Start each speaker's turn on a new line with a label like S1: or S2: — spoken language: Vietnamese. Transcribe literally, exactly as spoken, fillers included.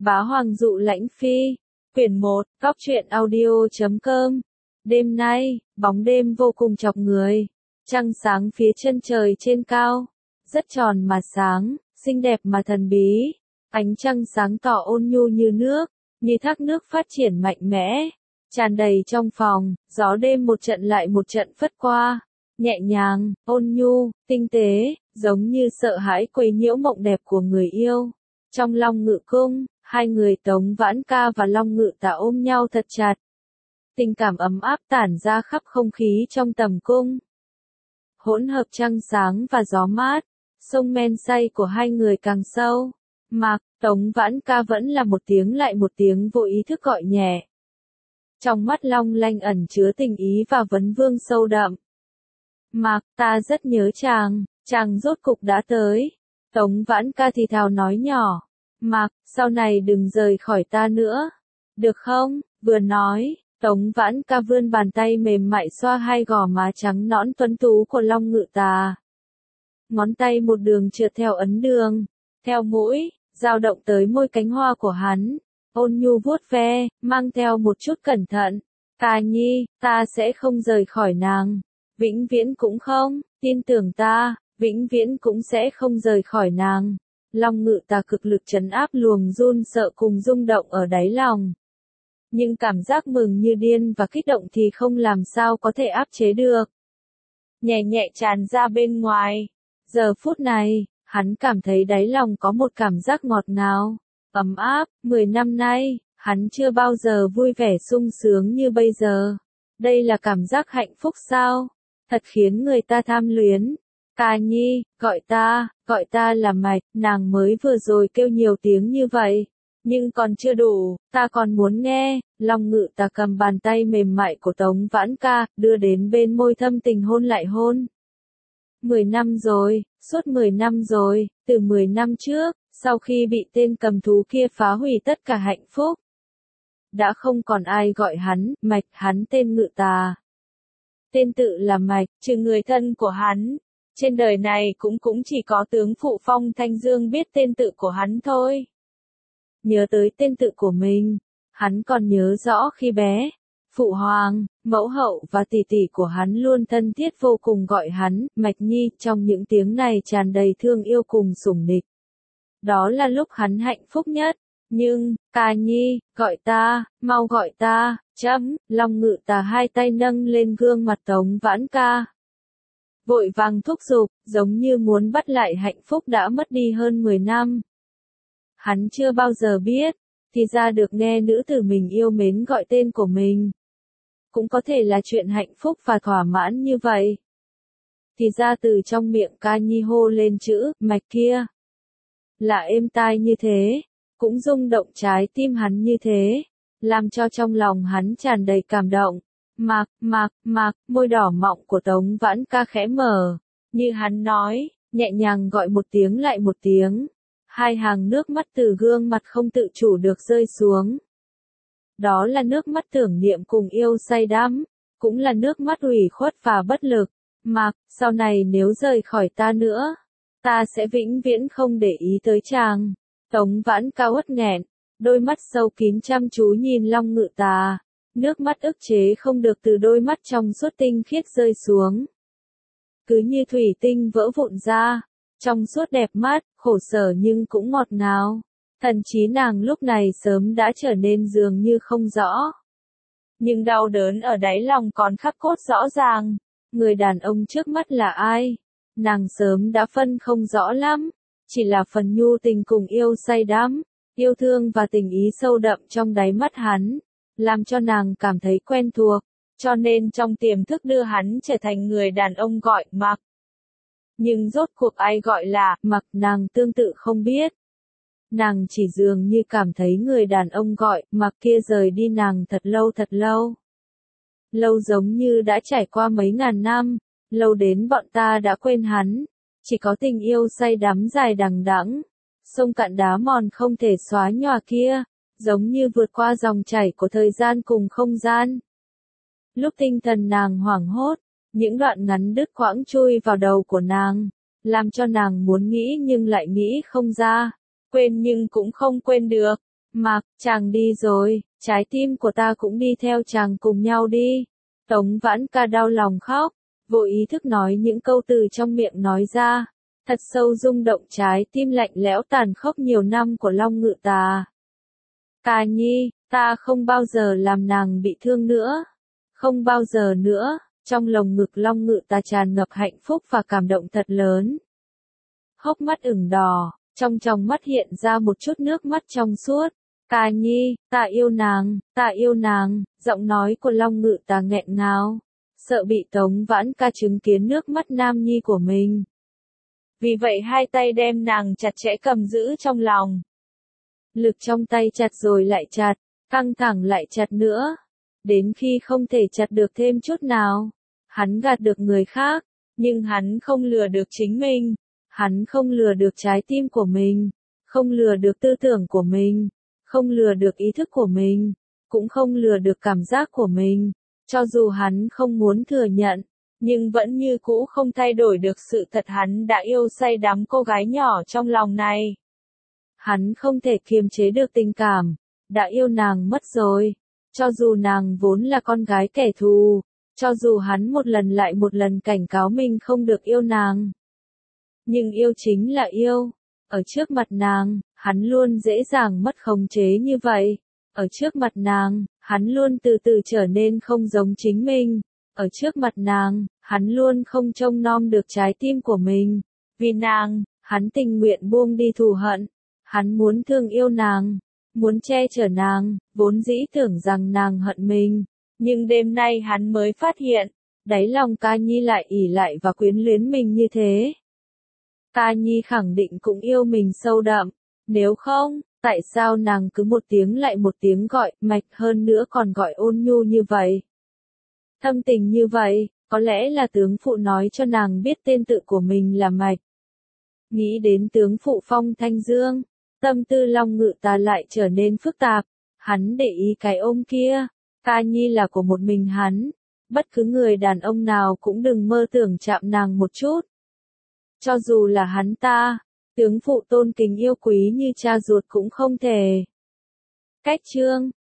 S1: Bá Hoàng dụ lãnh phi. Quyển một, Góc truyện audio chấm com. Đêm nay, bóng đêm vô cùng chọc người. Trăng sáng phía chân trời trên cao. Rất tròn mà sáng, xinh đẹp mà thần bí. Ánh trăng sáng tỏ ôn nhu như nước, như thác nước phát triển mạnh mẽ. Tràn đầy trong phòng, gió đêm một trận lại một trận phất qua. Nhẹ nhàng, ôn nhu, tinh tế, giống như sợ hãi quấy nhiễu mộng đẹp của người yêu. Trong Long Ngự Cung, hai người Tống Vãn Ca và Long Ngự Tà ôm nhau thật chặt. Tình cảm ấm áp tản ra khắp không khí trong tầm cung. Hỗn hợp trăng sáng và gió mát, sông men say của hai người càng sâu. Mạc, Tống Vãn Ca vẫn là một tiếng lại một tiếng vô ý thức gọi nhẹ. Trong mắt long lanh ẩn chứa tình ý và vấn vương sâu đậm. Mạc, ta rất nhớ chàng, chàng rốt cục đã tới. Tống Vãn Ca thì thào nói nhỏ. Mạc, sau này đừng rời khỏi ta nữa. Được không? Vừa nói, Tống Vãn Ca vươn bàn tay mềm mại xoa hai gò má trắng nõn tuấn tú của Long Ngự Tà. Ngón tay một đường trượt theo ấn đường, theo mũi, dao động tới môi cánh hoa của hắn. Ôn nhu vuốt ve, mang theo một chút cẩn thận. Ca nhi, ta sẽ không rời khỏi nàng. Vĩnh viễn cũng không, tin tưởng ta, vĩnh viễn cũng sẽ không rời khỏi nàng. Long Ngự Tà cực lực trấn áp luồng run sợ cùng rung động ở đáy lòng. Nhưng cảm giác mừng như điên và kích động thì không làm sao có thể áp chế được. Nhẹ nhẹ tràn ra bên ngoài. Giờ phút này, hắn cảm thấy đáy lòng có một cảm giác ngọt ngào, ấm áp. Mười năm nay, hắn chưa bao giờ vui vẻ sung sướng như bây giờ. Đây là cảm giác hạnh phúc sao? Thật khiến người ta tham luyến. Ca nhi, gọi ta, gọi ta là Mạch, nàng mới vừa rồi kêu nhiều tiếng như vậy. Nhưng còn chưa đủ, ta còn muốn nghe. Long Ngự Tà cầm bàn tay mềm mại của Tống Vãn Ca, đưa đến bên môi thâm tình hôn lại hôn. Mười năm rồi, suốt mười năm rồi, từ mười năm trước, sau khi bị tên cầm thú kia phá hủy tất cả hạnh phúc. Đã không còn ai gọi hắn, Mạch, hắn tên Ngự Tà. Tên tự là Mạch, trừ người thân của hắn. Trên đời này cũng cũng chỉ có tướng phụ Phong Thanh Dương biết tên tự của hắn thôi. Nhớ tới tên tự của mình, hắn còn nhớ rõ khi bé, phụ hoàng, mẫu hậu và tỷ tỷ của hắn luôn thân thiết vô cùng gọi hắn, Mạch Nhi, trong những tiếng này tràn đầy thương yêu cùng sủng nịch. Đó là lúc hắn hạnh phúc nhất. Nhưng, Ca nhi, gọi ta, mau gọi ta, chấm. Long Ngự Tà hai tay nâng lên gương mặt Tống Vãn Ca. Vội vàng thúc giục, giống như muốn bắt lại hạnh phúc đã mất đi hơn mười năm. Hắn chưa bao giờ biết, thì ra được nghe nữ tử mình yêu mến gọi tên của mình. Cũng có thể là chuyện hạnh phúc và thỏa mãn như vậy. Thì ra từ trong miệng Ca nhi hô lên chữ, Mạch kia. Là êm tai như thế, cũng rung động trái tim hắn như thế, làm cho trong lòng hắn tràn đầy cảm động. Mạc, Mạc, Mạc, môi đỏ mọng của Tống Vãn Ca khẽ mở, như hắn nói, nhẹ nhàng gọi một tiếng lại một tiếng. Hai hàng nước mắt từ gương mặt không tự chủ được rơi xuống. Đó là nước mắt tưởng niệm cùng yêu say đắm, cũng là nước mắt ủy khuất và bất lực. Mạc, sau này nếu rời khỏi ta nữa, ta sẽ vĩnh viễn không để ý tới chàng. Tống Vãn Ca uất nghẹn, đôi mắt sâu kín chăm chú nhìn Long Ngự Tà. Nước mắt ức chế không được từ đôi mắt trong suốt tinh khiết rơi xuống. Cứ như thủy tinh vỡ vụn ra, trong suốt đẹp mắt, khổ sở nhưng cũng ngọt ngào. Thần trí nàng lúc này sớm đã trở nên dường như không rõ. Nhưng đau đớn ở đáy lòng còn khắc cốt rõ ràng. Người đàn ông trước mắt là ai? Nàng sớm đã phân không rõ lắm. Chỉ là phần nhu tình cùng yêu say đắm, yêu thương và tình ý sâu đậm trong đáy mắt hắn. Làm cho nàng cảm thấy quen thuộc, cho nên trong tiềm thức đưa hắn trở thành người đàn ông gọi Mạc. Nhưng rốt cuộc ai gọi là Mạc nàng tương tự không biết. Nàng chỉ dường như cảm thấy người đàn ông gọi Mạc kia rời đi nàng thật lâu thật lâu. Lâu giống như đã trải qua mấy ngàn năm, lâu đến bọn ta đã quên hắn. Chỉ có tình yêu say đắm dài đằng đẵng, sông cạn đá mòn không thể xóa nhòa kia. Giống như vượt qua dòng chảy của thời gian cùng không gian. Lúc tinh thần nàng hoảng hốt, những đoạn ngắn đứt quãng chui vào đầu của nàng, làm cho nàng muốn nghĩ nhưng lại nghĩ không ra, quên nhưng cũng không quên được. Mạc, chàng đi rồi, trái tim của ta cũng đi theo chàng cùng nhau đi. Tống Vãn Ca đau lòng khóc, vô ý thức nói những câu từ trong miệng nói ra, thật sâu rung động trái tim lạnh lẽo tàn khốc nhiều năm của Long Ngự Tà. Ca Nhi, ta không bao giờ làm nàng bị thương nữa. Không bao giờ nữa, trong lồng ngực Long Ngự Tà tràn ngập hạnh phúc và cảm động thật lớn. Hốc mắt ửng đỏ, trong tròng mắt hiện ra một chút nước mắt trong suốt. Ca Nhi, ta yêu nàng, ta yêu nàng, giọng nói của Long Ngự Tà nghẹn ngào, sợ bị Tống Vãn Ca chứng kiến nước mắt nam nhi của mình. Vì vậy hai tay đem nàng chặt chẽ cầm giữ trong lòng. Lực trong tay chặt rồi lại chặt, căng thẳng lại chặt nữa, đến khi không thể chặt được thêm chút nào. Hắn gạt được người khác, nhưng hắn không lừa được chính mình. Hắn không lừa được trái tim của mình, không lừa được tư tưởng của mình, không lừa được ý thức của mình, cũng không lừa được cảm giác của mình. Cho dù hắn không muốn thừa nhận, nhưng vẫn như cũ không thay đổi được sự thật hắn đã yêu say đắm cô gái nhỏ trong lòng này. Hắn không thể kiềm chế được tình cảm, đã yêu nàng mất rồi. Cho dù nàng vốn là con gái kẻ thù, cho dù hắn một lần lại một lần cảnh cáo mình không được yêu nàng. Nhưng yêu chính là yêu. Ở trước mặt nàng, hắn luôn dễ dàng mất khống chế như vậy. Ở trước mặt nàng, hắn luôn từ từ trở nên không giống chính mình. Ở trước mặt nàng, hắn luôn không trông nom được trái tim của mình. Vì nàng, hắn tình nguyện buông đi thù hận. Hắn muốn thương yêu nàng, muốn che chở nàng, vốn dĩ tưởng rằng nàng hận mình. Nhưng đêm nay hắn mới phát hiện, đáy lòng Ca Nhi lại ỷ lại và quyến luyến mình như thế. Ca Nhi khẳng định cũng yêu mình sâu đậm, nếu không, tại sao nàng cứ một tiếng lại một tiếng gọi Mạch, hơn nữa còn gọi ôn nhu như vậy? Thâm tình như vậy, có lẽ là tướng phụ nói cho nàng biết tên tự của mình là Mạch. Nghĩ đến tướng phụ Phong Thanh Dương, tâm tư Long Ngự Tà lại trở nên phức tạp. Hắn để ý cái ôm kia, Ca Nhi là của một mình hắn, bất cứ người đàn ông nào cũng đừng mơ tưởng chạm nàng một chút. Cho dù là hắn ta, tướng phụ tôn kính yêu quý như cha ruột cũng không thể. Cách chương